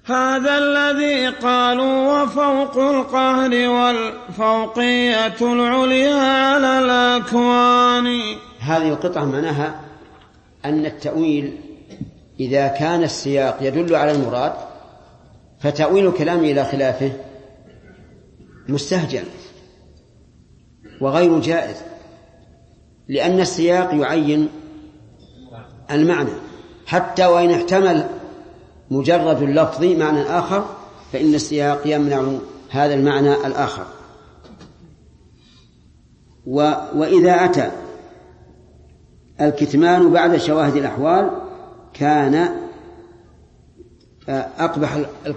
هذا الذي قالوا وفوق القهر والفوقية العليا على الأكوان. هذه القطعة معناها أن التأويل إذا كان السياق يدل على المراد فتأويل الكلام إلى خلافه مستهجن وغير جائز، لأن السياق يعين المعنى، حتى وإن احتمل مجرد اللفظ معنى آخر فإن السياق يمنع هذا المعنى الآخر. وإذا أتى الكتمان بعد شواهد الأحوال كان أقبح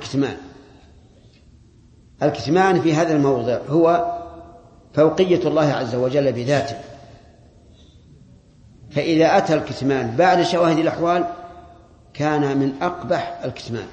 الكتمان في هذا الموضع هو فوقية الله عز وجل بذاته، فإذا أتى الكتمان بعد شواهد الأحوال كان من أقبح الكتمان،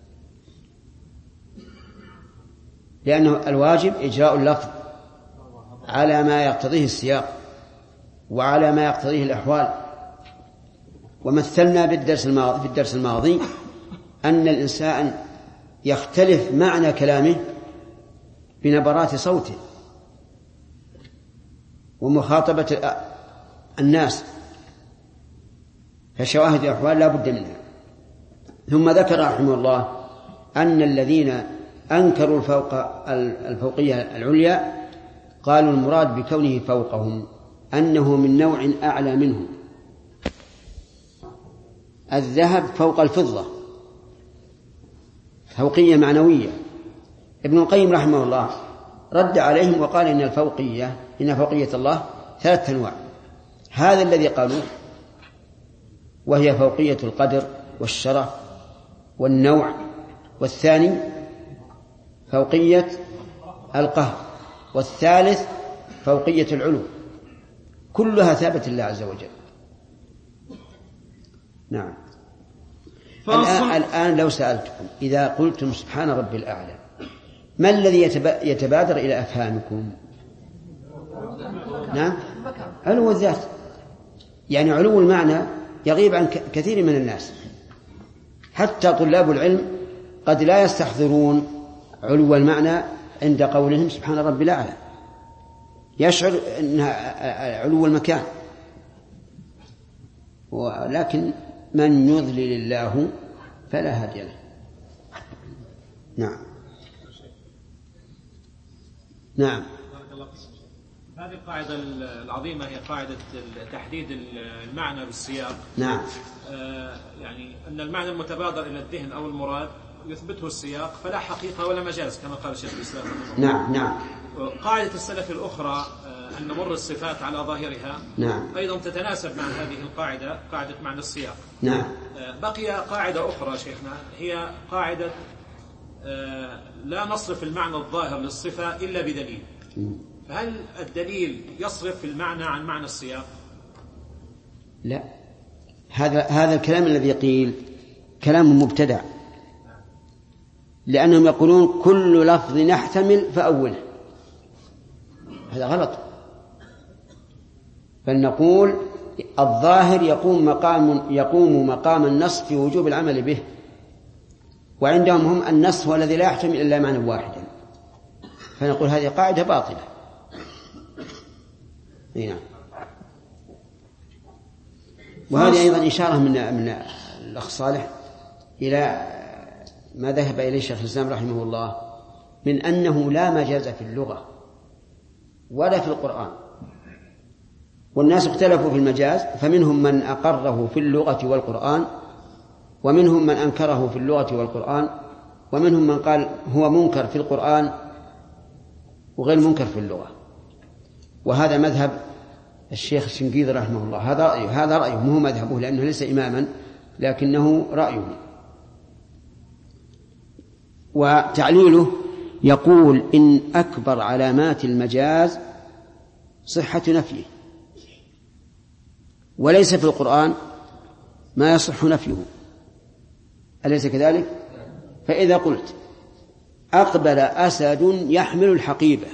لأنه الواجب إجراء اللفظ على ما يقتضيه السياق وعلى ما يقتضيه الأحوال. ومثلنا في الدرس الماضي أن الإنسان يختلف معنى كلامه بنبرات صوته ومخاطبة الناس، فشواهد الأحوال لا بد منها. ثم ذكر رحمه الله أن الذين أنكروا الفوقية العليا قالوا المراد بكونه فوقهم أنه من نوع أعلى منهم. الذهب فوق الفضة، فوقية معنوية. ابن القيم رحمه الله رد عليهم وقال إن فوقية الله 3 أنواع. هذا الذي قالوا وهي فوقية القدر والشرف والنوع، والثاني فوقية القهر، والثالث فوقية العلو، كلها ثابت لله عز وجل. نعم. الآن لو سألتكم إذا قلتم سبحان ربي الأعلى ما الذي يتبادر إلى أفهامكم؟ نعم، علو الذات، يعني علو المعنى يغيب عن كثير من الناس، حتى طلاب العلم قد لا يستحضرون علو المعنى عند قولهم سبحان ربي الأعلى، يشعر أنها علو المكان، ولكن من يضلل الله فلا هادي له. نعم. نعم. هذه القاعدة العظيمة هي قاعدة تحديد المعنى بالسياق. نعم. يعني أن المعنى المتبادر إلى الذهن أو المراد يثبته السياق فلا حقيقة ولا مجاز كما قال الشيخ الإسلام. نعم. نعم. قاعدة السلف الأخرى أن نمر الصفات على ظاهرها. نعم. أيضا تتناسب مع هذه القاعدة، قاعدة معنى السياق. نعم. بقي قاعدة أخرى شيخنا هي قاعدة لا نصرف المعنى الظاهر للصفة إلا بدليل. فهل الدليل يصرف المعنى عن معنى السياق؟ لا، هذا الكلام الذي قيل كلام مبتدع، لأنهم يقولون كل لفظ نحتمل فأوله، هذا غلط. بل نقول الظاهر يقوم مقام النص في وجوب العمل به، وعندهم هم النص هو الذي لا يحتمل إلا معنى واحدا، فنقول هذه قاعدة باطلة. نعم. وهذه أيضا إشارة من الأخ صالح إلى ما ذهب إليه الشيخ الإسلام رحمه الله من أنه لا مجاز في اللغة ولا في القرآن، والناس اختلفوا في المجاز، فمنهم من أقره في اللغة والقرآن، ومنهم من أنكره في اللغة والقرآن، ومنهم من قال هو منكر في القرآن وغير منكر في اللغة. وهذا مذهب الشيخ الشنقيطي رحمه الله، هذا رأيه مو مذهبه لأنه ليس إماما، لكنه رأيه. وتعليله يقول إن أكبر علامات المجاز صحة نفيه، وليس في القرآن ما يصح نفيه، أليس كذلك؟ فإذا قلت أقبل أسد يحمل الحقيبة،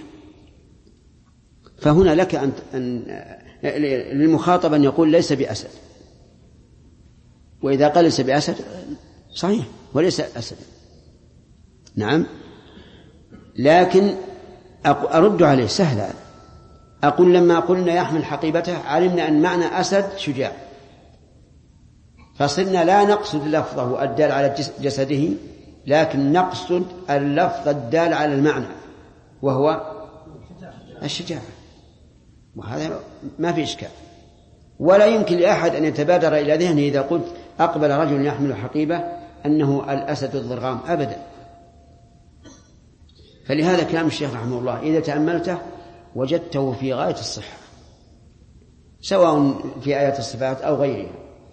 فهنا لك أن للمخاطب أن يقول ليس بأسد، وإذا قال ليس بأسد صحيح وليس أسد، نعم، لكن أرد عليه سهلا، أقول لما قلنا يحمل حقيبته علمنا أن معنى أسد شجاع، فصرنا لا نقصد لفظه الدال على جسده، لكن نقصد اللفظ الدال على المعنى وهو الشجاعة، وهذا ما في إشكال. ولا يمكن لأحد أن يتبادر إلى ذهنه إذا قلت أقبل رجل يحمل حقيبة أنه الأسد الضرغام أبدا. فلهذا كلام الشيخ رحمه الله إذا تأملته وجدته في غاية الصحة، سواء في آيات الصفات أو غيرها.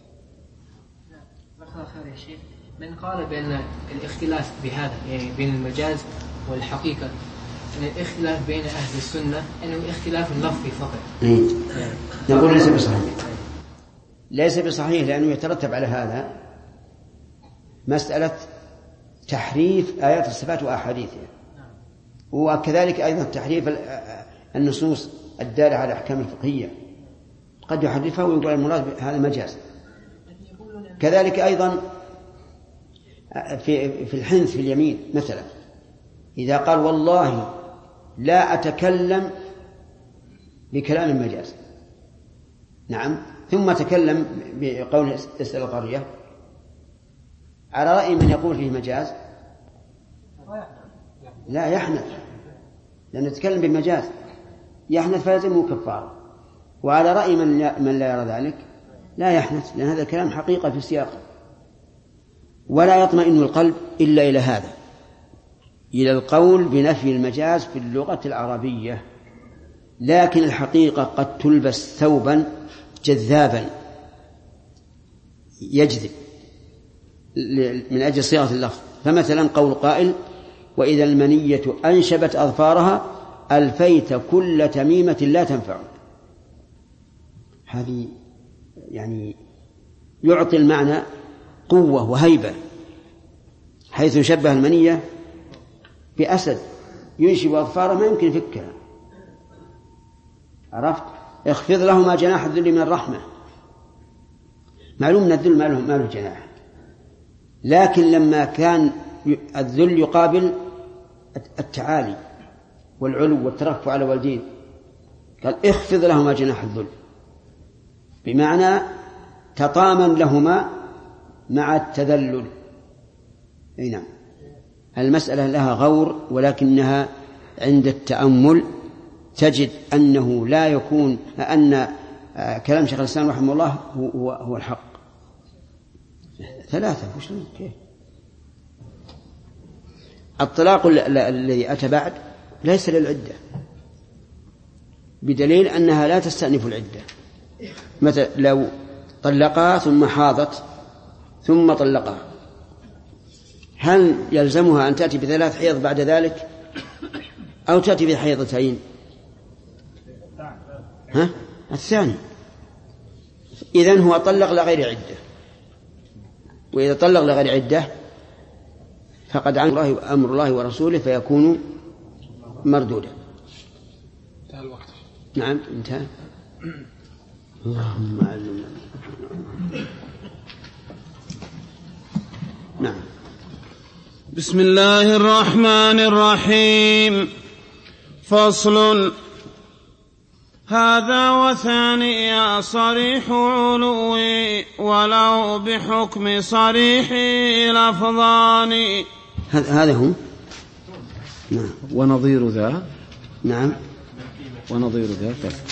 خير يا شيخ، من قال بأن الاختلاف بهذا يعني بين المجاز والحقيقة، أن الاختلاف بين أهل السنة أنه اختلاف لفظي فقط. نقول ليس بصحيح، ليس بصحيح، لأنه يترتب على هذا مسألة تحريف آيات الصفات وأحاديثها، وكذلك أيضا تحريف النصوص الدالة على الأحكام الفقهية، قد يحرفها ويقول المراد هذا مجاز. كذلك أيضا في الحنث في اليمين مثلا، إذا قال والله لا أتكلم بكلام المجاز، نعم، ثم تكلم بقول اسأل القرية، على رأي من يقول فيه مجاز لا يحنث، لأن يتكلم بالمجاز يحنث فيلزمه كفارة. وعلى رأي من لا يرى ذلك لا يحنث، لأن هذا الكلام حقيقة في سياقه. ولا يطمئن القلب إلا إلى هذا، إلى القول بنفي المجاز في اللغة العربية. لكن الحقيقة قد تلبس ثوبا جذابا يجذب من أجل صيغة اللفظ. فمثلا قول قائل وإذا المنية أنشبت أظفارها ألفيت كل تميمة لا تنفع، هذه يعني يعطي المعنى قوة وهيبة، حيث شبه المنية بأسد ينشب أظفاره ما يمكن يفكها، عرفت؟ اخفض لهما جناح الذل من الرحمة. معلوم أن الذل ما له جناح، لكن لما كان الذل يقابل التعالي والعلو والترفع على والدين قال اخفض لهما جناح الذل، بمعنى تطامن لهما مع التذلل. أي نعم، المسألة لها غور، ولكنها عند التأمل تجد أنه لا يكون أن كلام شيخ الإسلام رحمه الله هو الحق. ثلاثة كيف؟ الطلاق الذي أتى بعد ليس للعدة، بدليل أنها لا تستأنف العدة. مثلا لو طلقها ثم حاضت ثم طلقها، هل يلزمها أن تأتي بثلاث حيض بعد ذلك أو تأتي بحيضتين؟ الثاني. إذن هو طلق لغير عدة، وإذا طلق لغير عدة فقد عن الله أمر الله ورسوله فيكون مردودا. انتهى الوقت. نعم انتهى. اللهم علمنا. نعم. بسم الله الرحمن الرحيم. فصل. هذا وثاني صريح علوي ولو بحكم صريح لفظان. هذا هو. نعم. ونظير ذا. نعم. ونظير ذا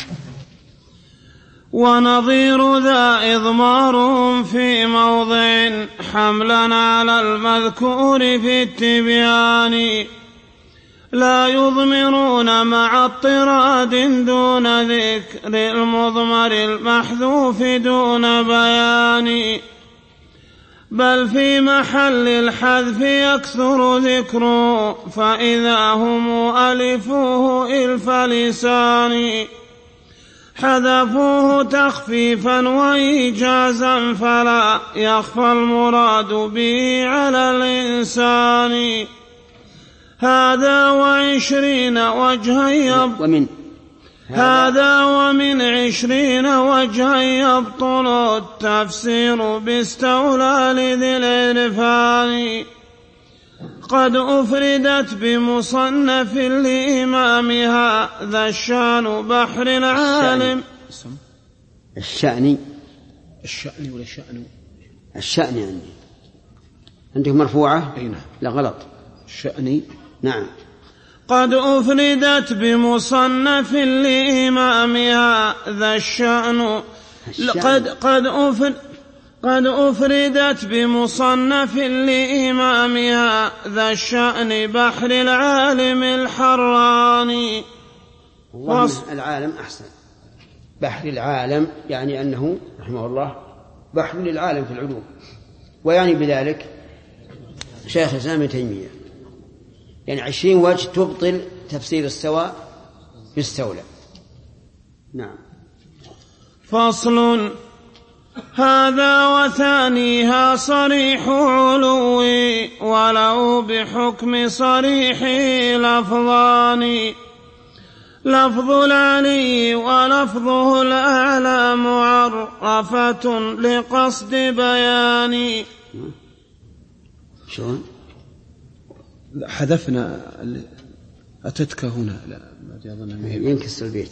ونظير ذا إضمار في موضع حملا على المذكور في التبيان، لا يضمرون مع اضطراد دون ذكر المضمر المحذوف دون بيان، بل في محل الحذف يكثر ذكره فإذا هم ألفوه إلف لسان، حذفوه تخفيفا وإيجازا فلا يخفى المراد به على الإنسان. هذا وعشرين وجها ومن 20 وجها يبطل التفسير باستولى لذي العرفان. قد أفردت بمصنف لإمامها ذا الشان بحر العالم. الشأن ولا الشأن؟ الشأن يعني عندك مرفوعة؟ أي نعم. لا غلط. الشأن. نعم. قد أفردت بمصنف لإمامها ذا الشأن. قد أفردت بمصنف لإمامها ذا الشأن بحر العالم الحراني. العالم أحسن. بحر العالم يعني أنه رحمه الله بحر للعالم في العلوم، ويعني بذلك شيخ الإسلام ابن تيمية، يعني 20 وجه تبطل تفسير السواء بالسولة. نعم. فصل. هذا وثانيها صريح علوي ولو بحكم صريح لفظان. لفظ العلي ولفظه الأعلى معرفة لقصد بيان. شلون؟ حذفنا أتتك هنا. لا ما أظن ينكس البيت.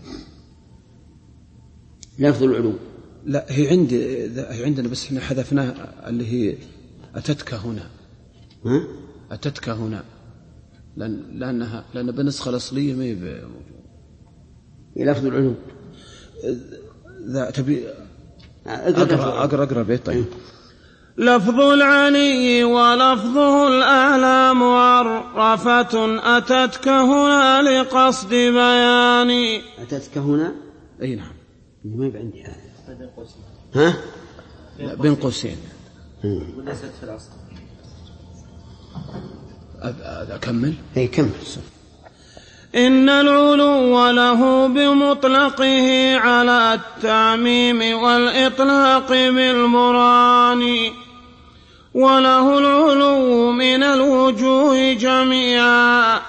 لفظ العلو. لا هي عندنا بس احنا حذفناها اللي هي أتتك هنا. ها؟ أتتك هنا لأن بالنسخة الأصلية ما هي موجودة. لفظ العلو. تبي أقرأ بيت. طيب. لفظ العلي ولفظه الأعلى معرفة أتتك هنا لقصد بيان. أتتك هنا. أي نعم. ما يبقى عندي هذا. ها؟ لا بين قوسين. وليست في الأصل. أكمل؟ أي كمل. إن العلو له بمطلقه على التعميم والإطلاق بالمران، وله العلو من الوجوه جميعها.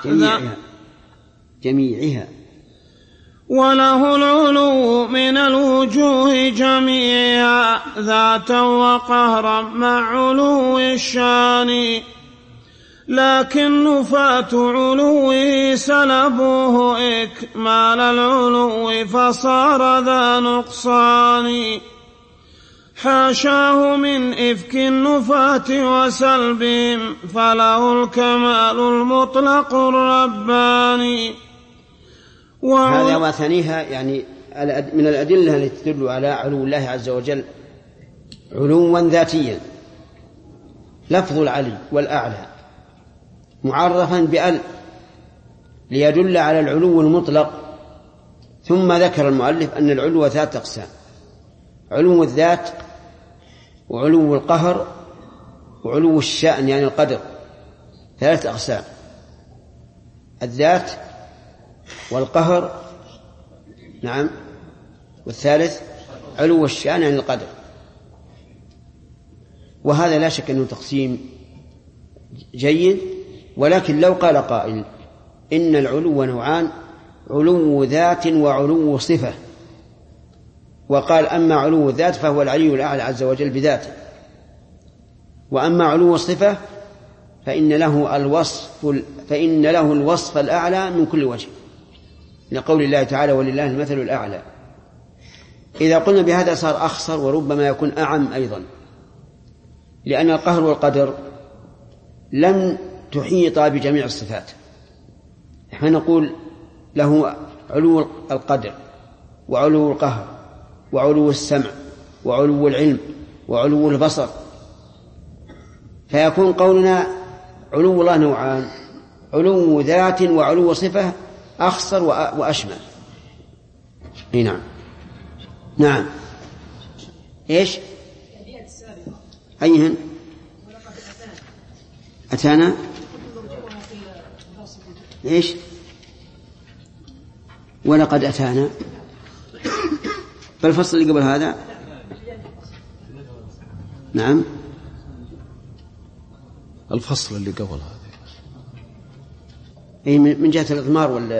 وله العلو من الوجوه جميعها ذاتا وقهرا مع علو الشان، لكن نفاة علوه سلبوه إكمال العلو فصار ذا نقصان. حاشاه من إفك النفاة وسلبهم فله الكمال المطلق الرباني. هذا وثانيها يعني من الأدلة التي تدل على علو الله عز وجل علوا ذاتيا. لفظ العلي والأعلى معرفا بأل ليدل على العلو المطلق، ثم ذكر المؤلف أن العلو 3 أقسام: علو الذات، وعلو القهر، وعلو الشأن يعني القدر. 3 أقسام: الذات والقهر، نعم، والثالث علو الشأن يعني القدر. وهذا لا شك أنه تقسيم جيد، ولكن لو قال قائل إن العلو نوعان: علو ذات وعلو صفة، وقال أما علو الذات فهو العلي الأعلى عز وجل بذاته، وأما علو الصفة فإن له الوصف الأعلى من كل وجه، لقول الله تعالى: ولله المثل الأعلى. إذا قلنا بهذا صار أخصر، وربما يكون أعم أيضا، لأن القهر والقدر لم تحيط بجميع الصفات. نحن نقول له علو القدر وعلو القهر وعلو السمع وعلو العلم وعلو البصر، فيكون قولنا علو الله نوعان: علو ذات وعلو صفة أخصر وأشمل. نعم. نعم. إيش؟ أيهن؟ أتانا إيش؟ ولقد أتانا. فالفصل اللي قبل هذا نعم الفصل اللي قبل هذا أي من جهة الإضمار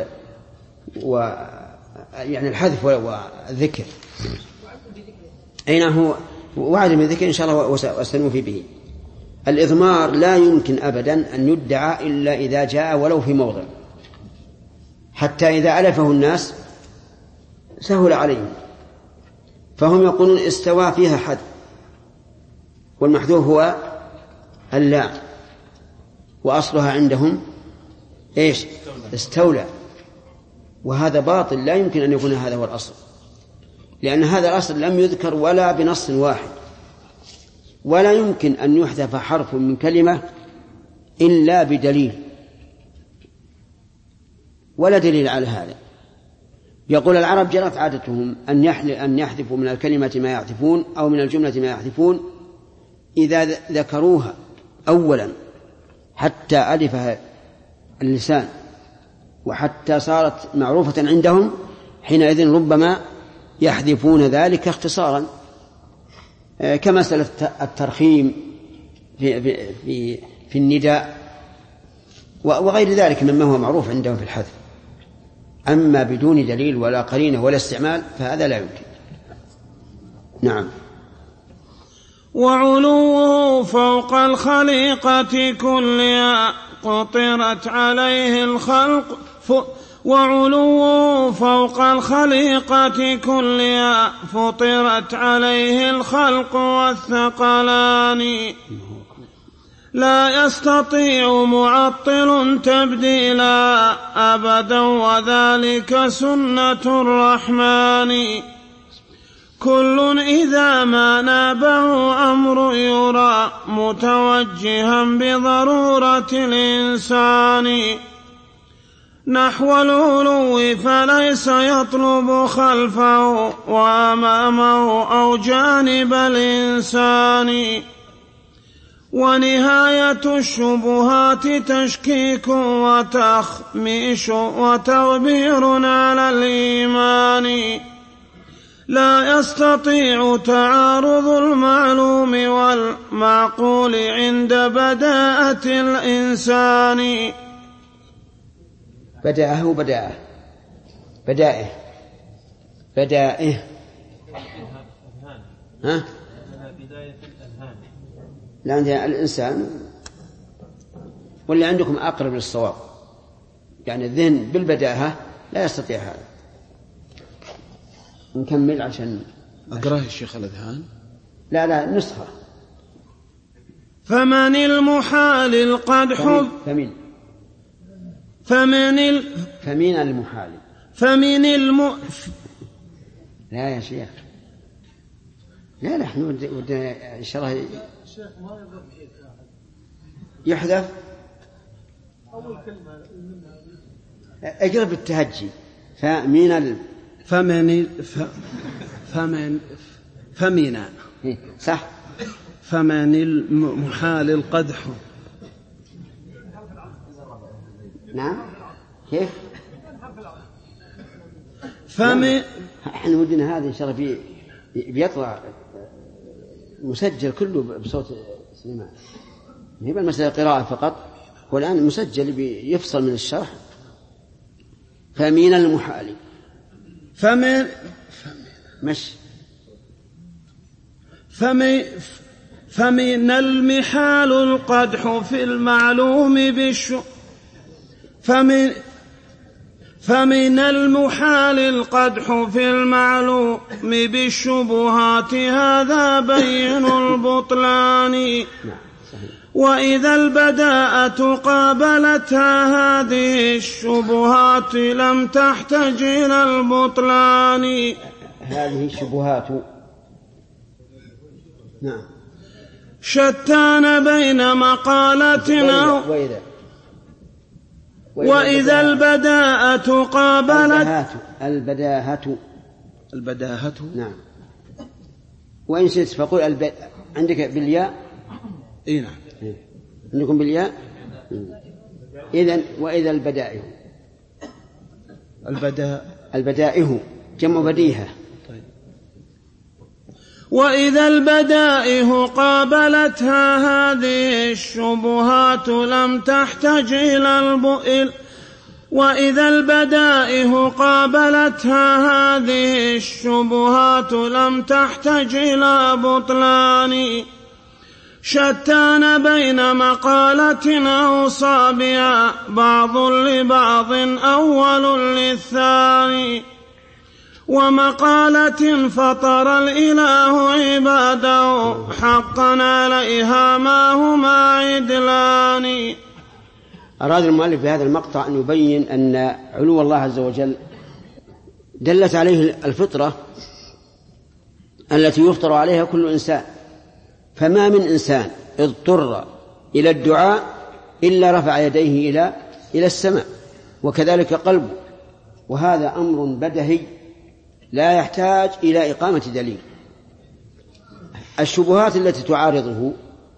يعني الحذف والذكر. أين هو وعد من ذكر إن شاء الله وسنوفي به. الإضمار لا يمكن أبدا أن يدعى إلا إذا جاء ولو في موضع، حتى إذا ألفه الناس سهل عليهم، فهم يقولون استوى فيها حد، والمحذوف هو اللام، وأصلها عندهم إيش؟ استولى. وهذا باطل، لا يمكن أن يكون هذا هو الأصل، لأن هذا الأصل لم يذكر ولا بنص واحد، ولا يمكن أن يحذف حرف من كلمة إلا بدليل، ولا دليل على هذا. يقول العرب جرت عادتهم أن يحذفوا من الكلمة ما يحذفون أو من الجملة ما يحذفون إذا ذكروها أولا حتى ألفها اللسان وحتى صارت معروفة عندهم، حينئذ ربما يحذفون ذلك اختصارا، كمسألة الترخيم في النداء وغير ذلك مما هو معروف عندهم في الحذف. أما بدون دليل ولا قرينة ولا استعمال فهذا لا يمكن. نعم. وعلوه فوق الخليقة كلها قطرت عليه الخلق وعلوه فوق الخليقة كلها فطرت عليه الخلق والثقلان، لا يستطيع معطل تبديلا أبدا وذلك سنة الرحمن. كل إذا ما نابه أمر يرى متوجها بضرورة الإنسان، نحو العلو فليس يطلب خلفه وأمامه أو جانب الإنسان، ونهاية الشبهات تشكيك وتخميش وتغبير على الإيمان، لا يستطيع تعارض المعلوم والمعقول عند بداءة الإنسان. بدائه ها؟ لا عندنا الإنسان، واللي عندكم أقرب للصواب، يعني الذهن بالبداهة لا يستطيع هذا. نكمل عشان أقرأه الشيخ الأذهان. لا نسخة. فمن المحال القدح فمن المحال لا يا شيخ، لا احنا ودنا إن شاء الله يحذف أول كلمة اقرب التهجي. فمن صح. فمن المحال القدح. نعم كيف؟ احنا ودنا هذا ان شاء الله بيطلع مسجل كله بصوت سليمان، هي المسألة قراءة فقط، والآن مسجل يفصل من الشرح. فمن المحال فمن المحال القدح في المعلوم فمن المحال القدح في المعلوم بالشبهات هذا بين البطلان، وإذا البداءة قابلتها هذه الشبهات لم تحتج إلى البطلان. هذه الشبهات نعم شتان بين مقالتنا. وإذا البداءة قابلت البداهة نعم. وإن شئت فقل عندك بالياء. اي نعم عندكم بالياء. إذن وإذا البدائه جمع بديهة. طيب. وإذا البدائه قابلتها هذه الشبهات لم تحتج إلى وإذا البدائه قابلتها هذه الشبهات لم تحتج إلى بطلان، شتان بين مقالة أوصى بها بعض لبعض أول للثاني، ومقالة فطر الإله عباده حقا عليها ما هما عدلان. أراد المؤلف في هذا المقطع أن يبين أن علو الله عز وجل دلت عليه الفطرة التي يفطر عليها كل إنسان، فما من إنسان اضطر إلى الدعاء إلا رفع يديه إلى السماء، وكذلك قلبه، وهذا أمر بدهي لا يحتاج إلى إقامة دليل. الشبهات التي تعارضه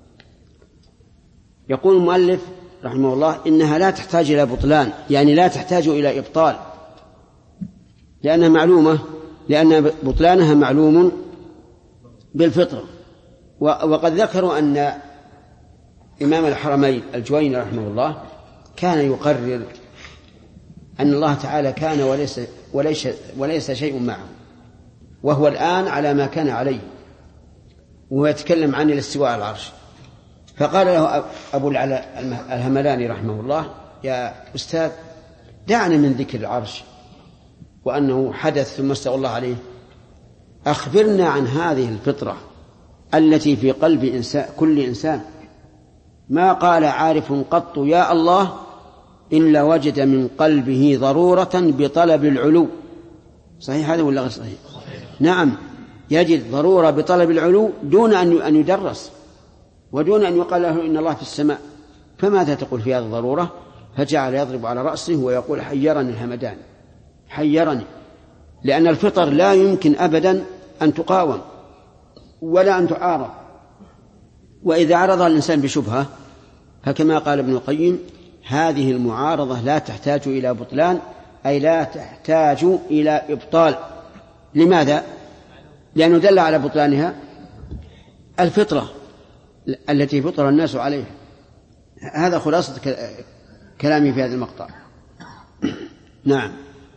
يقول المؤلف رحمه الله إنها لا تحتاج إلى بطلان، يعني لا تحتاج إلى إبطال، لأنها معلومة، لأن بطلانها معلوم بالفطرة. وقد ذكروا أن إمام الحرمين الجويني رحمه الله كان يقرر أن الله تعالى كان وليس شيء معه، وهو الآن على ما كان عليه، وهو يتكلم عن الاستواء على العرش. فقال له أبو العلاء الهملاني رحمه الله: يا أستاذ، دعنا من ذكر العرش وأنه حدث ثم استوى الله عليه، أخبرنا عن هذه الفطرة التي في قلب كل إنسان. ما قال عارف قط يا الله إلا وجد من قلبه ضرورة بطلب العلو. صحيح هذا ولا غير صحيح؟ نعم، يجد ضرورة بطلب العلو دون أن يدرس ودون أن يقال له إن الله في السماء. فماذا تقول في هذه الضرورة؟ فجعل يضرب على رأسه ويقول: حيرني الهمدان، حيرني، لأن الفطر لا يمكن أبدا أن تقاوم ولا أن تعارض. وإذا عرض الإنسان بشبهة فكما قال ابن القيم: هذه المعارضة لا تحتاج إلى بطلان، أي لا تحتاج إلى إبطال. لماذا؟ لأنه دل على بطلانها الفطرة التي فطر الناس عليها. هذا خلاصة كلامي في هذا المقطع. نعم.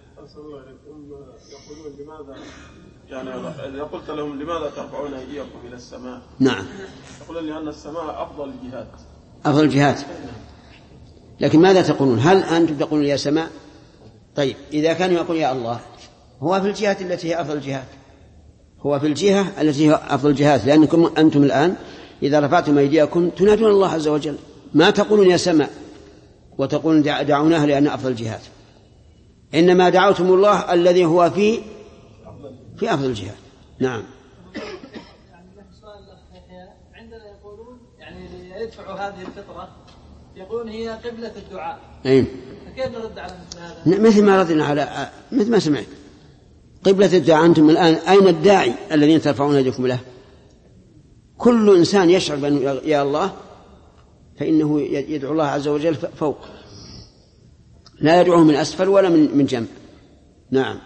يقولون لماذا، يعني إذا قلت لهم لماذا ترفعون أيديكم إلى السماء؟ نعم. يقولون لأن السماء أفضل الجهات. أفضل الجهات. لكن ماذا تقولون؟ هل أنتم تقولون يا سماء؟ طيب، إذا كانوا يقولون يا الله، هو في الجهات التي هي أفضل الجهات، هو في الجهة التي هي أفضل الجهات، لأنكم أنتم الآن إذا رفعتم أيديكم تنادون الله عز وجل، ما تقولون يا سماء وتقولون دعوناها لأن أفضل الجهات، إنما دعوتم الله الذي هو في أفضل الجهات. نعم. عندنا يقولون يعني يدفعوا هذه الفطرة، يقولون هي قبلة الدعاء. أي. فكيف نرد على هذا؟ مثل ما ردنا على مثل ما سمعت. قبلة الدعاء أنتم الآن أين الداعي الذين ترفعون يدكم له؟ كل إنسان يشعر بأنه يا الله فإنه يدعو الله عز وجل فوق، لا يدعوه من أسفل ولا من جنب. نعم.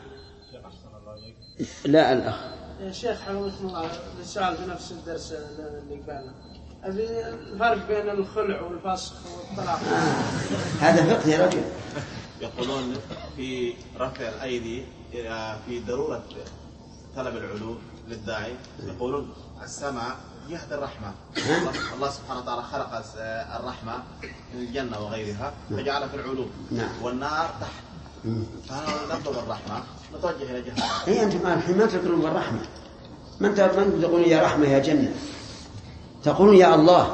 لا الأخ يا شيخ حفظكم الله، السؤال في نفس الدرس اللي قبلنا، الفرق بين الخلع والفسخ والطلاق. هذا فقه يا رجل. يقولون في رفع الأيدي في ضرورة طلب العلو للداعي، يقولون السماء جهة الرحمة، الله سبحانه وتعالى خلق الرحمة من الجنة وغيرها فجعل في العلو، والنار تحت، فنطلب الرحمة نتوجه إلى جهة. أي أنتم الحين ما تقولون بالرحمة، من تقولون يا رحمة يا جنة، تقولون يا الله.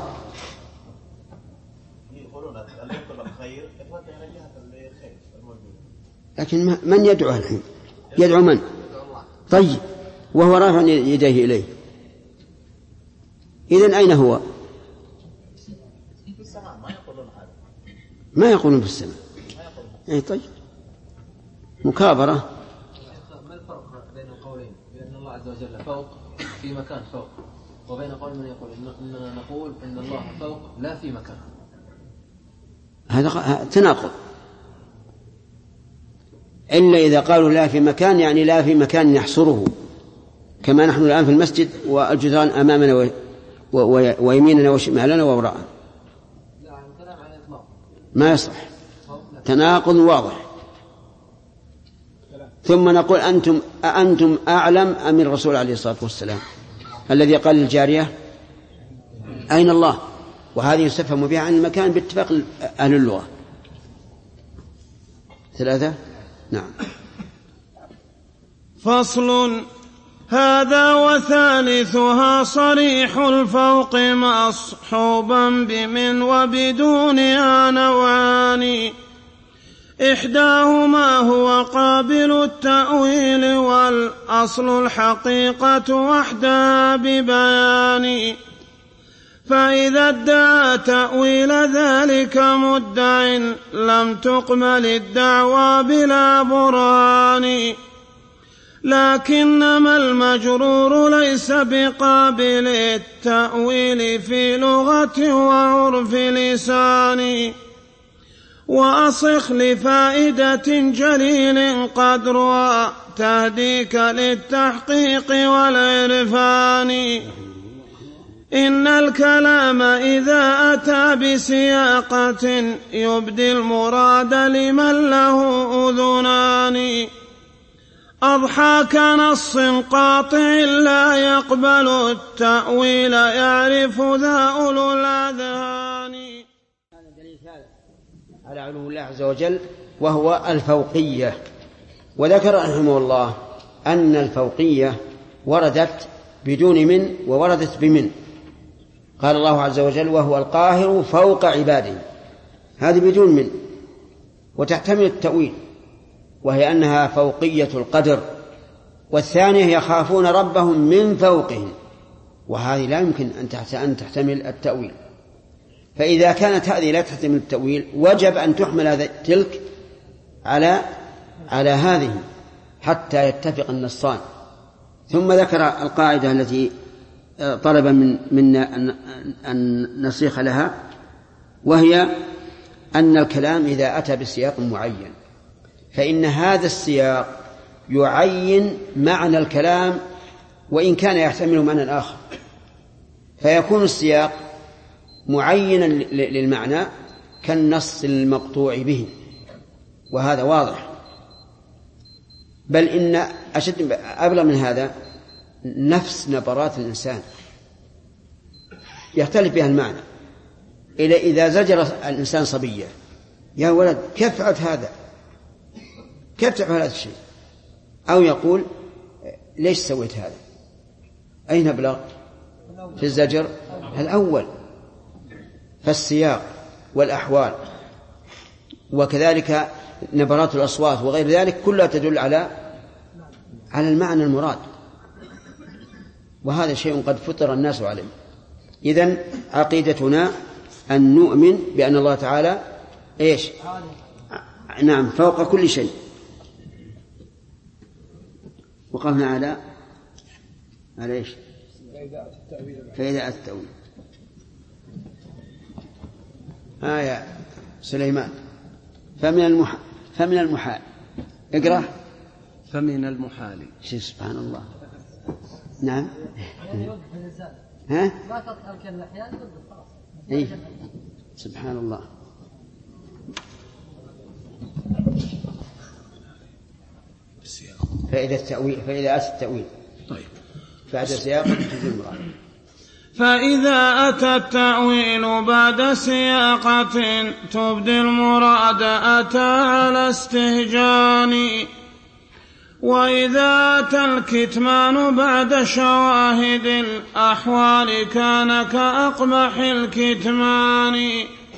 يقولون أن يطلب الخير يتوجه إلى جهة الخير الموجود. لكن من يدعو الحين؟ يدعو من؟ طيب، وهو رافع يديه إليه، إذن أين هو؟ في السماء. ما يقولون هذا، ما يقولون في السماء. أي طيب، مكابرة. ما الفرق بين القولين بأن الله عز وجل فوق في مكان فوق، وبين قول من يقول إننا نقول إن الله فوق لا في مكان؟ هذا تناقض. إلا إذا قالوا لا في مكان، يعني لا في مكان يحصره، كما نحن الآن في المسجد والجدران أمامنا ويميننا وشمالنا ووراءنا. ما يصلح، تناقض واضح. ثم نقول أأنتم أعلم أم الرسول عليه الصلاة والسلام الذي قال للجارية أين الله؟ وهذه يستفهم بها عن المكان باتفاق أهل اللغة. 3. نعم. فصل. هذا وثالثها صريح الفوق مصحوبا بمن وبدونها نوعان. إحداهما هو قابل التأويل والأصل الحقيقة وحدها ببيان. فإذا ادعى تأويل ذلك مدع لم تقبل الدعوى بلا برهان. لكنما المجرور ليس بقابل التأويل في لغة وعرف لسان. وأصخ لفائدة جليل قدرها تهديك للتحقيق والعرفان. إن الكلام إذا أتى بسياقة يبدي المراد لمن له أذنان. أضحى كنص قاطع لا يقبل التأويل يعرف ذا أولو الأذهان. على علو الله عز وجل وهو الفوقية. وذكر رحمه الله أن الفوقية وردت بدون من ووردت بمن. قال الله عز وجل وهو القاهر فوق عباده، هذه بدون من، وتحتمل التأويل، وهي أنها فوقية القدر. والثانية يخافون ربهم من فوقهم، وهذه لا يمكن أن تحتمل التأويل. فإذا كانت هذه لا تحتمل التأويل وجب أن تحمل تلك على هذه حتى يتفق النصان. ثم ذكر القاعدة التي طلب منا أن نصيغ لها، وهي أن الكلام إذا أتى بسياق معين فإن هذا السياق يعين معنى الكلام وإن كان يحتمل معنى آخر، فيكون السياق معينا للمعنى كالنص المقطوع به، وهذا واضح. بل إن أشد أبلغ من هذا نفس نبرات الإنسان يختلف بها المعنى. إذا زجر الإنسان صبية يا ولد كيف فعلت هذا، كيف تفعل هذا الشيء، أو يقول ليش سويت هذا، أين أبلغ في الزجر الأول. فالسياق والأحوال وكذلك نبرات الأصوات وغير ذلك كلها تدل على المعنى المراد، وهذا شيء قد فطر الناس عليه. إذن عقيدتنا أن نؤمن بأن الله تعالى إيش؟ نعم، فوق كل شيء. وقفنا على إيش؟ فإذا أتى التأويل. يا سليمان. فمن المحال اقرأ. فمن المحال. سبحان الله. نعم. يعني يوقف الإنسان. ها؟ ما تطلق الأحيان يوقف خلاص. إيه. سبحان الله. فإذا أتى التأويل. طيب. بعد سياق تجي المراد. فإذا أتى التأويل بعد سياقة تبدي المراد أتى على استهجان. وإذا أتى الكتمان بعد شواهد الأحوال كان كأقبح الكتمان.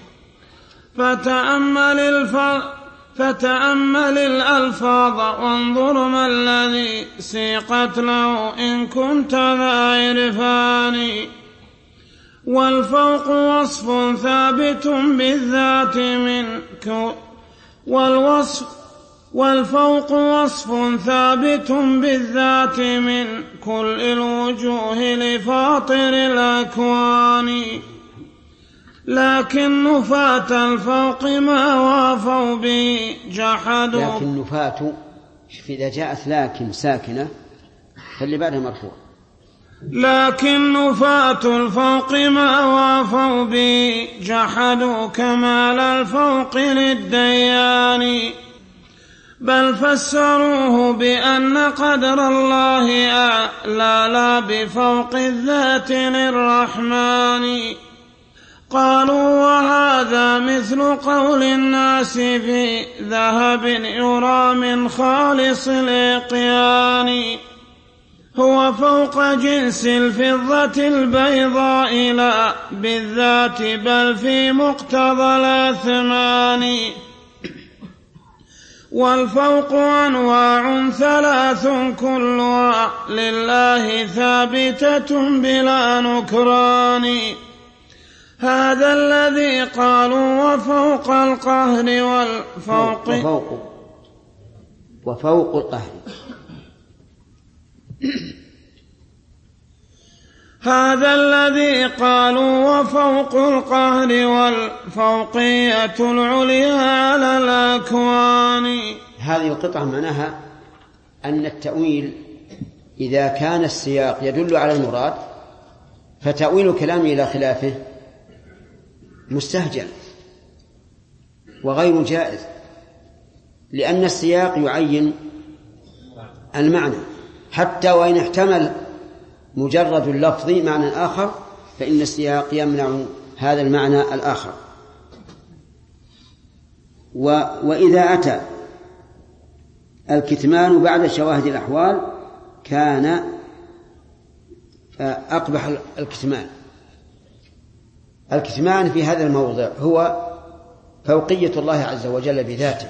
فتأمل الألفاظ وانظر ما الذي سيقت له إن كنت ذا عرفان. والفوق وصف ثابت بالذات والفوق وصف ثابت بالذات من كل الوجوه لفاطر الأكوان. لكن نفاة الفوق ما وافوا به جحدوا. لكن نفاة إذا جاءت لكن ساكنة فاللي بعدها مرفوع. لكن نفاة الفوق ما وافوا به جحدوا كمال الفوق للديان. بل فسروه بأن قدر الله أعلى لا بفوق الذات للرحمن. قالوا وهذا مثل قول الناس في ذهب يرى من خالص الإقيان، هو فوق جنس الفضة البيضاء لا بالذات بل في مقتضى الأثمان. والفوق أنواع ثلاث كلها لله ثابتة بلا نكران. هذا الذي قالوا وفوق القهر وفوق القهر. هذا الذي قالوا وفوق القهر والفوقية العليا على الأكوان. هذه القطعة معناها أن التأويل إذا كان السياق يدل على المراد فتأويل الكلام إلى خلافه مستهجن وغير جائز، لأن السياق يعين المعنى، حتى وإن احتمل مجرد اللفظ معنى آخر فإن السياق يمنع هذا المعنى الآخر. وإذا أتى الكتمان بعد شواهد الأحوال كان أقبح الكتمان في هذا الموضع هو فوقية الله عز وجل بذاته،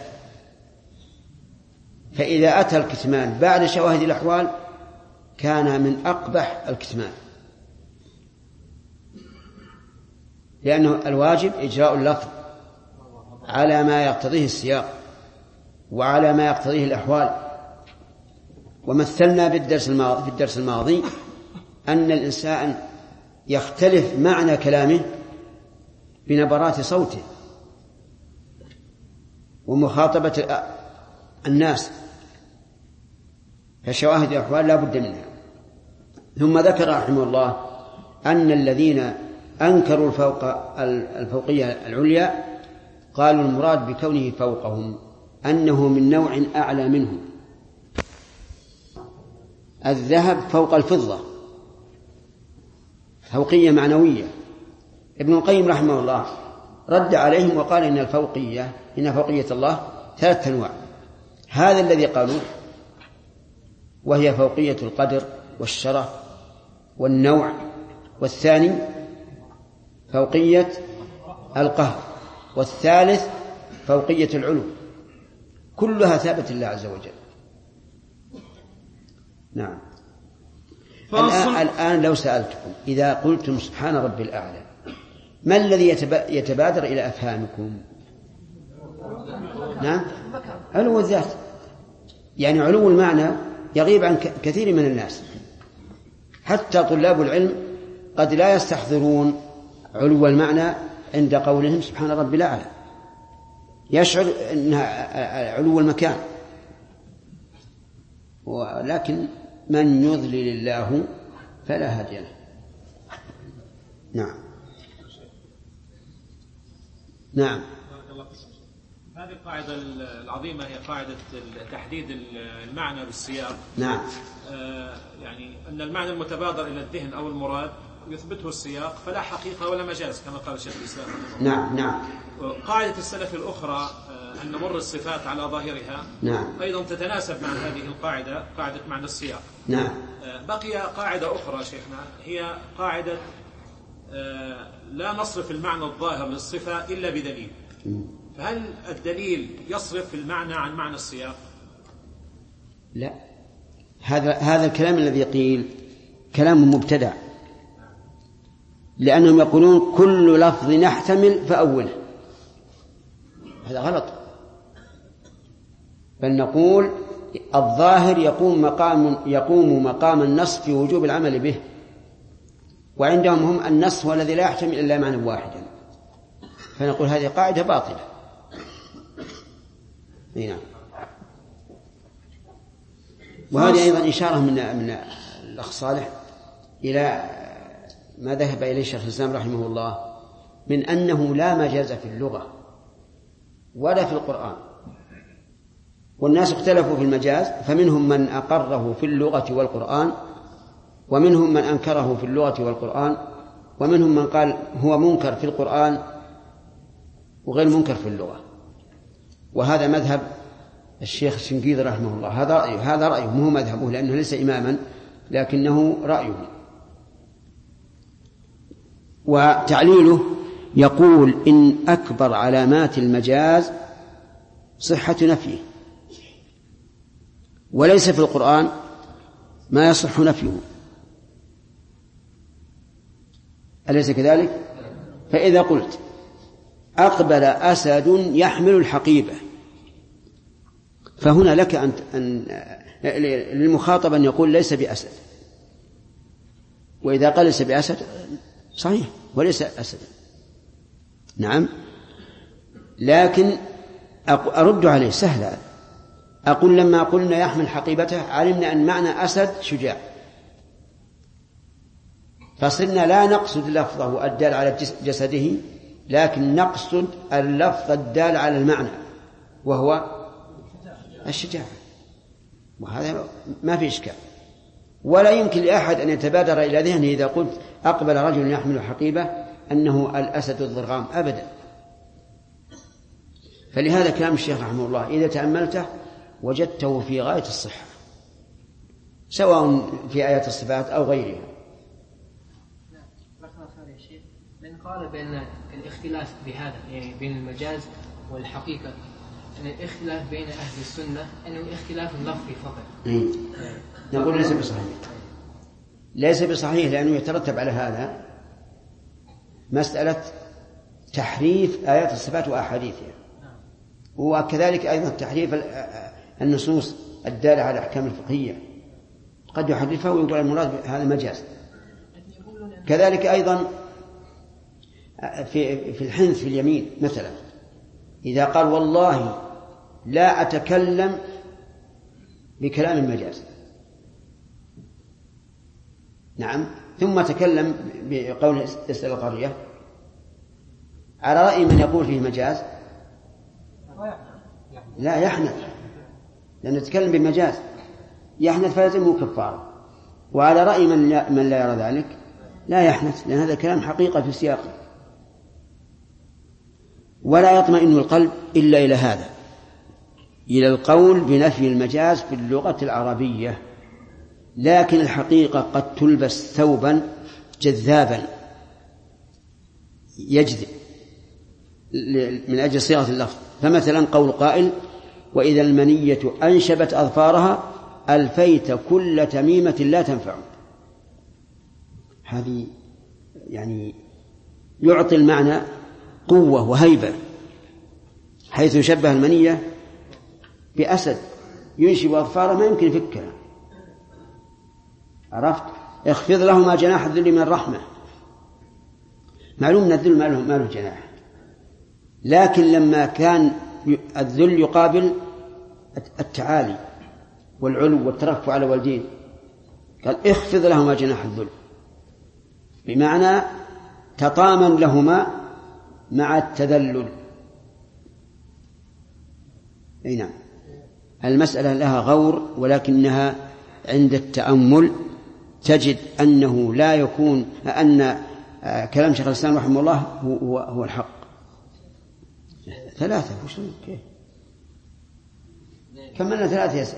فإذا أتى الكتمان بعد شواهد الأحوال كان من أقبح الكتمان، لأنه الواجب إجراء اللفظ على ما يقتضيه السياق وعلى ما يقتضيه الأحوال. ومثلنا في الدرس الماضي أن الإنسان يختلف معنى كلامه بنبرات صوته ومخاطبة الناس، فشواهد الأحوال لا بد منها. ثم ذكر رحمه الله أن الذين أنكروا الفوقية العليا قالوا المراد بكونه فوقهم أنه من نوع أعلى منهم. الذهب فوق الفضة فوقية معنوية. ابن القيم رحمه الله رد عليهم وقال إن الفوقية إن فوقية الله 3 أنواع. هذا الذي قالوه وهي فوقية القدر والشرف والنوع، والثاني فوقية القهر، والثالث فوقية العلو، كلها ثابت لله عز وجل. نعم. الآن لو سألتكم إذا قلتم سبحان ربي الأعلى ما الذي يتبادر إلى أفهامكم؟ نعم، علو الذات، يعني علو المعنى يغيب عن كثير من الناس، حتى طلاب العلم قد لا يستحضرون علو المعنى عند قولهم سبحان ربي الأعلى، يشعر أنها علو المكان، ولكن من يضلل الله فلا هادي له. نعم. هذه القاعدة العظيمة هي قاعدة تحديد المعنى بالسياق. نعم. يعني أن المعنى المتبادر إلى الذهن أو المراد يثبته السياق فلا حقيقة ولا مجاز كما قال الشيخ الإسلام. نعم. قاعدة السلف الأخرى أن نمر الصفات على ظاهرها. نعم. أيضا تتناسب مع هذه القاعدة، قاعدة معنى السياق. نعم. بقي قاعدة أخرى شيخنا هي قاعدة لا نصرف المعنى الظاهر للصفة إلا بدليل. فهل الدليل يصرف المعنى عن معنى السياق؟ لا، هذا الكلام الذي قيل كلام مبتدع، لأنهم يقولون كل لفظ نحتمل فأوله، هذا غلط. بل نقول الظاهر يقوم مقام النص في وجوب العمل به، وعندهم هم النص هو الذي لا يحتمل إلا معنى واحدا، فنقول هذه قاعدة باطلة. نعم. وهذه أيضا إشارة من الأخ صالح إلى ما ذهب إليه شيخ الإسلام رحمه الله من أنه لا مجاز في اللغة ولا في القرآن، والناس اختلفوا في المجاز، فمنهم من أقره في اللغة والقرآن، ومنهم من أنكره في اللغة والقرآن، ومنهم من قال هو منكر في القرآن وغير منكر في اللغة. وهذا مذهب الشيخ الشنقيطي رحمه الله، هذا رأيه مو مذهبه لأنه ليس إماما، لكنه رأيه. وتعليله يقول إن أكبر علامات المجاز صحة نفيه، وليس في القرآن ما يصح نفيه، أليس كذلك؟ فإذا قلت أقبل أسد يحمل الحقيبة، فهنا لك أن للمخاطب أن يقول ليس بأسد، وإذا قال ليس بأسد صحيح وليس أسد. نعم، لكن أرد عليه سهلا، أقول لما قلنا يحمل حقيبته علمنا أن معنى أسد شجاع، فصرنا لا نقصد لفظه الدال على جسده، لكن نقصد اللفظ الدال على المعنى وهو الشجاعة، وهذا ما في إشكال. ولا يمكن لأحد أن يتبادر إلى ذهنه إذا قلت أقبل رجل يحمل حقيبة أنه الأسد الضرغام أبدا. فلهذا كلام الشيخ رحمه الله إذا تأملته وجدته في غاية الصحة، سواء في آيات الصفات أو غيرها. من قال بأن الاختلاف بهذا يعني بين المجاز والحقيقة أن الاختلاف بين أهل السنة أنه اختلاف لفظي فقط. نقول ليس بصحيح، ليس بصحيح، لأنه يترتب على هذا مسألة تحريف آيات الصفات وأحاديثها، وكذلك أيضا تحريف النصوص الدالة على الأحكام الفقهية، قد يحرفها ويقول المراد هذا مجاز. كذلك أيضا في الحنث في اليمين مثلا، إذا قال والله لا أتكلم بكلام المجاز، نعم، ثم تكلم بقول اسأل القرية، على رأي من يقول فيه مجاز لا يحنث، لأنه يتكلم بمجاز يحنث فيلزمه كفارة. وعلى رأي من لا يرى ذلك لا يحنث، لأن هذا كلام حقيقة في سياقه. ولا يطمئن القلب إلا إلى هذا، إلى القول بنفي المجاز في اللغة العربية. لكن الحقيقة قد تلبس ثوبا جذابا يجذب من أجل صيغة اللفظ. فمثلا قول قائل وإذا المنية أنشبت أظفارها ألفيت كل تميمة لا تنفع، هذه يعني يعطي المعنى قوة وهيبة، حيث يشبه المنية بأسد ينشب أظفاره ما يمكن يفكها. عرفت؟ اخفض لهما جناح الذل من الرحمة، معلوم أن الذل ما له جناح، لكن لما كان الذل يقابل التعالي والعلو والترفع على والدين قال اخفض لهما جناح الذل، بمعنى تطامن لهما مع التذلل. أي نعم، المسألة لها غور، ولكنها عند التأمل تجد أنه لا يكون أن كلام شيخ الإسلام رحمه الله هو الحق. ثلاثة وش كيف كملنا ثلاثة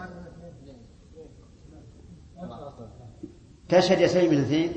تشهد يا سيد من اثنين.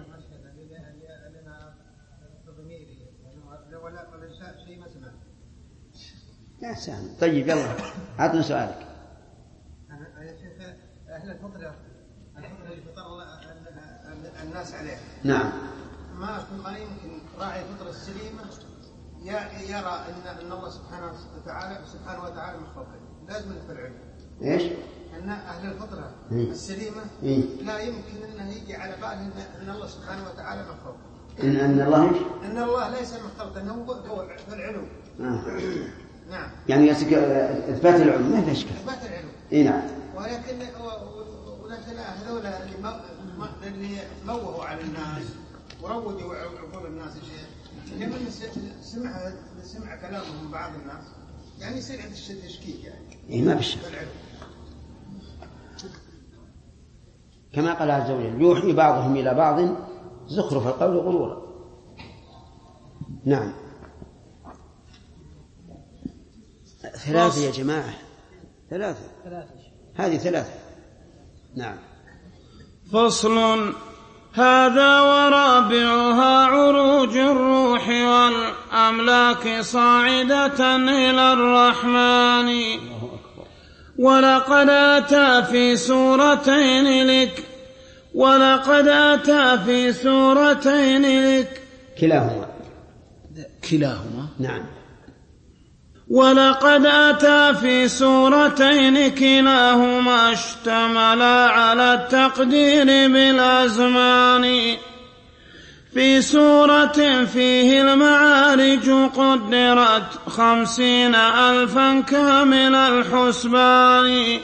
لا سهل. طيب يلا عطنا سؤالك. يا شيخ أهل الفطرة اللي فطر الناس عليه، نعم، ما يمكن راعي الفطرة السليمة يرى أن الله سبحانه وتعالى مخلوقين، لازم نفرع إيش؟ أن أهل الفطرة السليمة لا يمكن أنه يجي على باله أن الله سبحانه وتعالى مخلوق، أن الله ليس مخلوقا، أنه هو في العلو. نعم، يعني إثبات العلو ما في إشكال، إثبات العلو. إيه نعم، ولكن هذول اللي موهوا على الناس وروجوا عقول الناس، لمن سمع كلامهم بعض الناس يعني يصير عند التشكيك يعني. إيه ما بالشك. كما قال عز وجل يوحي بعضهم إلى بعض زخرف القول غرورا. نعم. 3 يا جماعة، 3 هذه 3. نعم. فصل. هذا ورابعها عروج الروح والأملاك صاعدة إلى الرحمن. ولقد أتى في سورتين لك كلاهما. نعم. ولقد أتى في سورتين كلاهما اشتملا على التقدير بالأزمان. في سورة فيه المعارج قدرت 50,000 كامل الحسبان.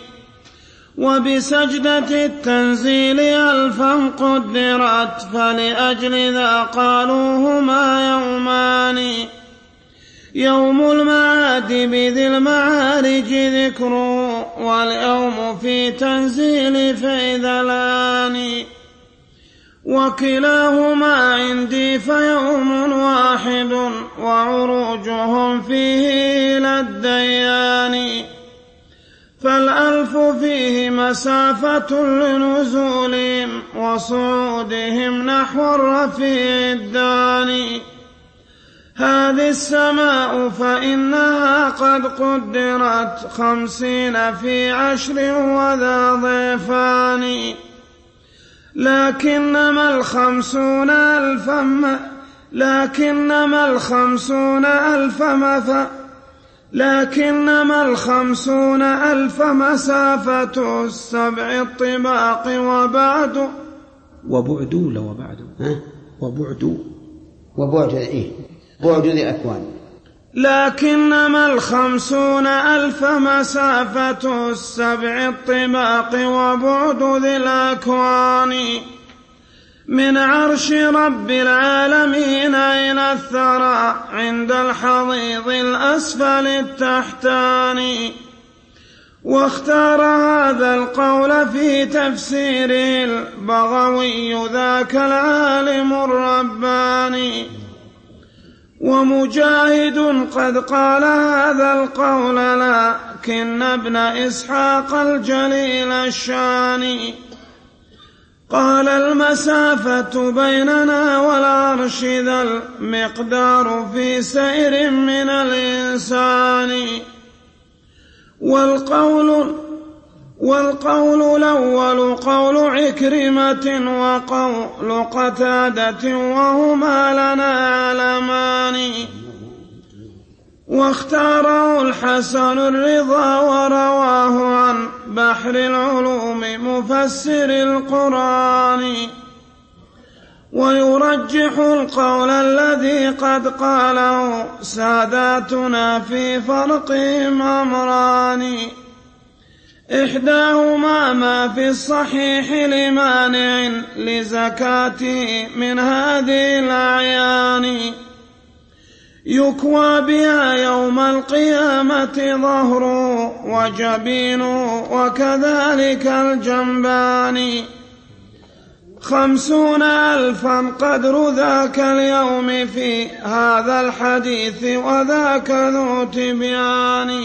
وبسجدة التنزيل 1000 قدرت فلأجل ذا قالوا هما يومان. يوم المعاد بذي المعارج ذكره واليوم في تنزيل فيذلان. وكلاهما عندي فيوم واحد وعروجهم فيه إلى الديان. فالألف فيه مسافة لنزولهم وصعودهم نحو الرفيع الداني. هذه السماء فإنها قد قدرت 50 في 10 وذا ضيفان. لكنما 50,000 مسافة 7 الطباق بعد ذي الأكوان. لكنما 50,000 مسافة 7 الطباق وبعد ذي الأكوان. من عرش رب العالمين إلى الثرى عند الحضيض الأسفل التحتاني. واختار هذا القول في تفسيره البغوي ذاك العالم الرباني. ومجاهد قد قال هذا القول لكن ابن إسحاق الجليل الشاني قال المسافة بيننا والعرش ذا المقدار في سير من الإنسان. والقول الأول قول عكرمة وقول قتادة وهما لنا علمان. واختاره الحسن الرضا ورواه عن بحر العلوم مفسر القرآن. ويرجح القول الذي قد قاله ساداتنا في فرقهم أمران. إحداهما ما في الصحيح لمانع لزكاته من هذه الأعيان يكوى بها يوم القيامة ظهره وجبينه وكذلك الجنبان. 50,000 قدر ذاك اليوم في هذا الحديث وذاك ذو تبيان.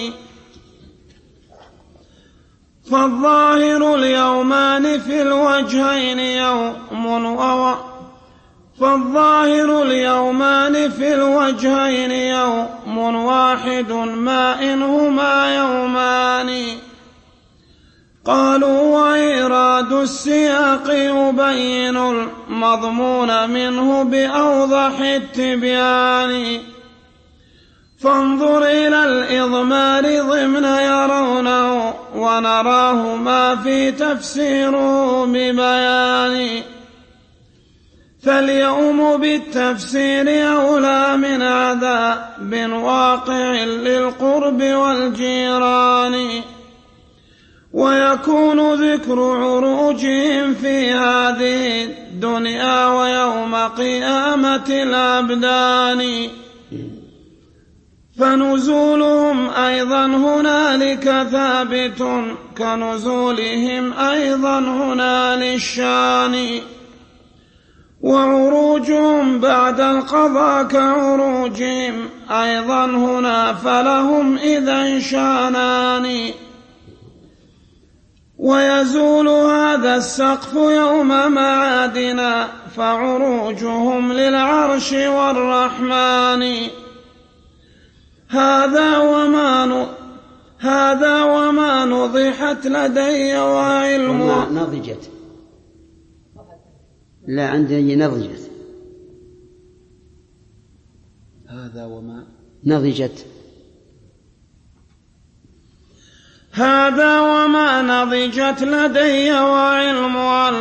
فالظاهر اليومان في الوجهين يوم واحد ما إنهما يومان. قالوا وإيراد السياق يبين المضمون منه بأوضح التبيان. فانظر إلى الإضمار ضمن يرونه ونراه ما في تفسيره ببيان. فاليوم بالتفسير أولى من عذاب واقع للقرب والجيران. ويكون ذكر عروجهم في هذه الدنيا ويوم قيامة الأبدان. فنزولهم أيضا هنالك ثابت كنزولهم أيضا هنا للشان، وعروجهم بعد القضاء كعروجهم أيضا هنا فلهم إذا شانان، ويزول هذا السقف يوم معادنا فعروجهم للعرش والرحمن. هذا وما نضحت لدي وعلم نضجت، لا عندي نضجت، هذا وما نضجت، هذا وما نضجت لدي وعلم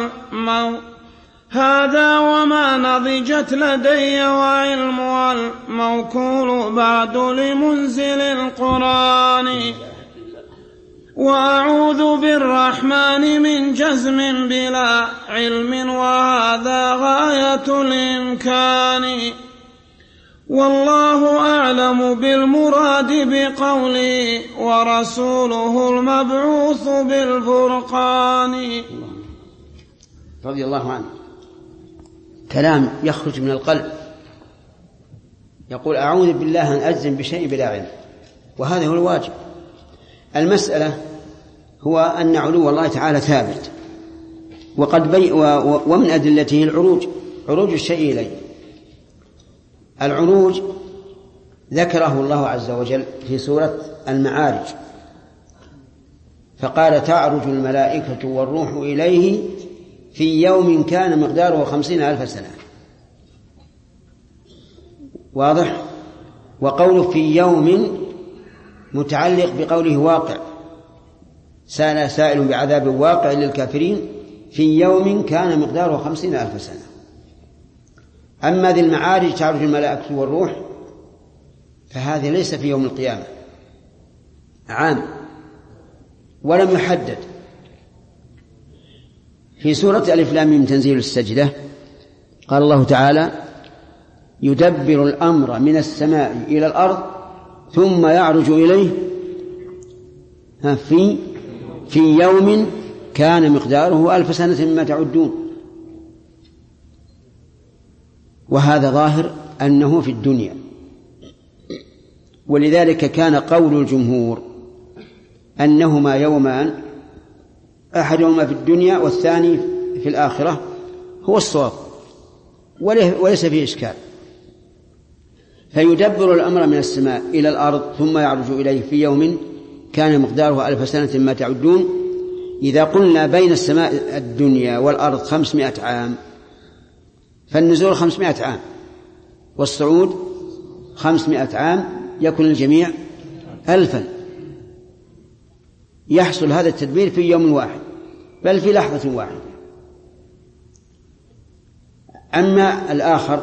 هذا وما نضجت لدي وعلم الموكول بعد لمنزل القرآن، وأعوذ بالرحمن من جزم بلا علم وهذا غاية الإمكان، والله أعلم بالمراد بقوله ورسوله المبعوث بالفرقان. رضي الله عنه. كلام يخرج من القلب، يقول أعوذ بالله أن أجزم بشيء بلا علم، وهذا هو الواجب. المسألة هو أن علو الله تعالى ثابت، ومن أدلته عروج الشيء إليه. العروج ذكره الله عز وجل في سورة المعارج، فقال تعرج الملائكة والروح إليه في يوم كان مقداره 50,000 سنة. واضح؟ وقوله في يوم متعلق بقوله واقع، سأل سائل بعذاب واقع للكافرين في يوم كان مقداره 50,000 سنة. أما ذي المعارج تعرج الملائكة والروح فهذه ليس في يوم القيامة، عام ولم يحدد. في سورة ألف لام ميم تنزيل السجدة قال الله تعالى يدبر الأمر من السماء إلى الأرض ثم يعرج إليه في يوم كان مقداره 1000 سنة مما تعدون. وهذا ظاهر أنه في الدنيا، ولذلك كان قول الجمهور أنهما يومان، أحدهما في الدنيا والثاني في الآخرة، هو الصواب وليس فيه إشكال. فيدبر الأمر من السماء إلى الأرض ثم يعرج إليه في يوم كان مقداره 1000 سنة مما تعدون. إذا قلنا بين السماء الدنيا والأرض 500 عام فالنزول 500 عام والصعود 500 عام، يكون الجميع 1000. يحصل هذا التدبير في يوم واحد بل في لحظة واحدة. أما الآخر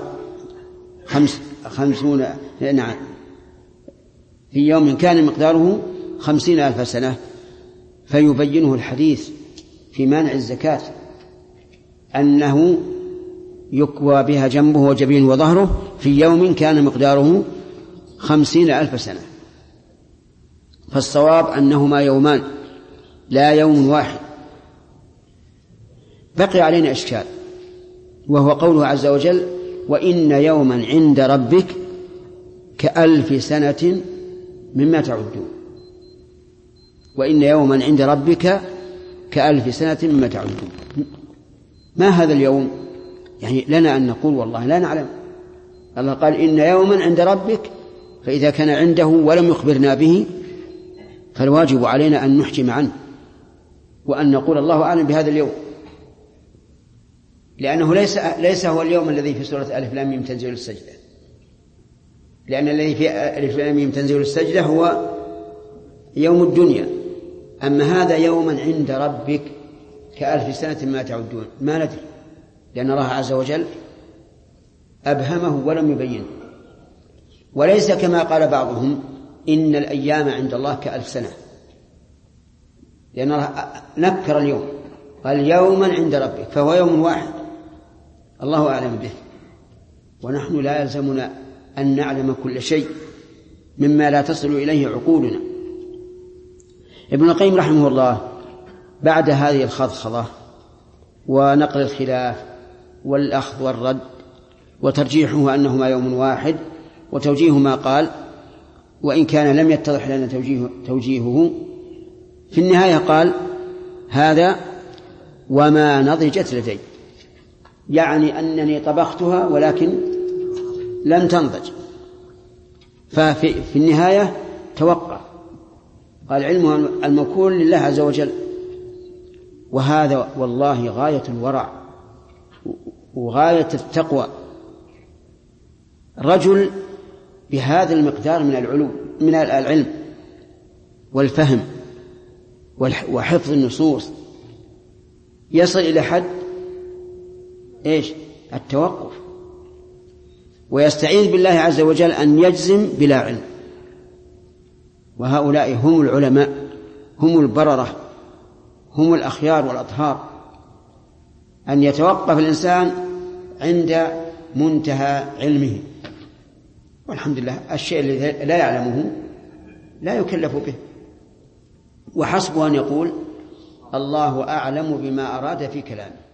50 نعم في يوم كان مقداره 50,000 سنة، فيبينه الحديث في مانع الزكاة أنه يكوى بها جنبه وجبينه وظهره في يوم كان مقداره 50,000 سنة. فالصواب أنهما يومان لا يوم واحد. بقي علينا إشكال، وهو قوله عز وجل وإن يوما عند ربك ك1000 سنة مما تعدون. وإن يوما عند ربك ك1000 سنة مما تعدون. ما هذا اليوم؟ يعني لنا أن نقول والله لا نعلم. الله قال إن يوما عند ربك، فإذا كان عنده ولم يخبرنا به فالواجب علينا أن نحجم عنه وأن نقول الله أعلم بهذا اليوم، لأنه ليس هو اليوم الذي في سورة ألف لام ميم تنزيل السجدة، لأن الذي في ألف لام ميم تنزيل السجدة هو يوم الدنيا. أما هذا يوما عند ربك ك1000 سنة ما تعدون، ما ندري، لأن الله عز وجل أبهمه ولم يبينه. وليس كما قال بعضهم إن الأيام عند الله ك1000 سنة، لأن الله نكر اليوم قال يوما عند ربك، فهو يوم واحد الله أعلم به، ونحن لا يلزمنا أن نعلم كل شيء، مما لا تصل إليه عقولنا. ابن القيم رحمه الله بعد هذه الخضخضة ونقل الخلاف والأخذ والرد وترجيحه أنهما يوم واحد وتوجيه ما قال، وإن كان لم يتضح لنا توجيهه، في النهاية قال: هذا وما نضجت لدي، يعني أنني طبختها ولكن لم تنضج. ففي النهاية توقع، قال: علمها الموكول لله عز وجل. وهذا والله غاية الورع وغاية التقوى. رجل بهذا المقدار من العلم والفهم وحفظ النصوص يصل إلى حد التوقف، ويستعيذ بالله عز وجل أن يجزم بلا علم. وهؤلاء هم العلماء، هم البررة، هم الأخيار والأطهار، أن يتوقف الإنسان عند منتهى علمه. والحمد لله الشيء الذي لا يعلمه لا يكلف به، وحسبه أن يقول: الله أعلم بما أراد في كلامه.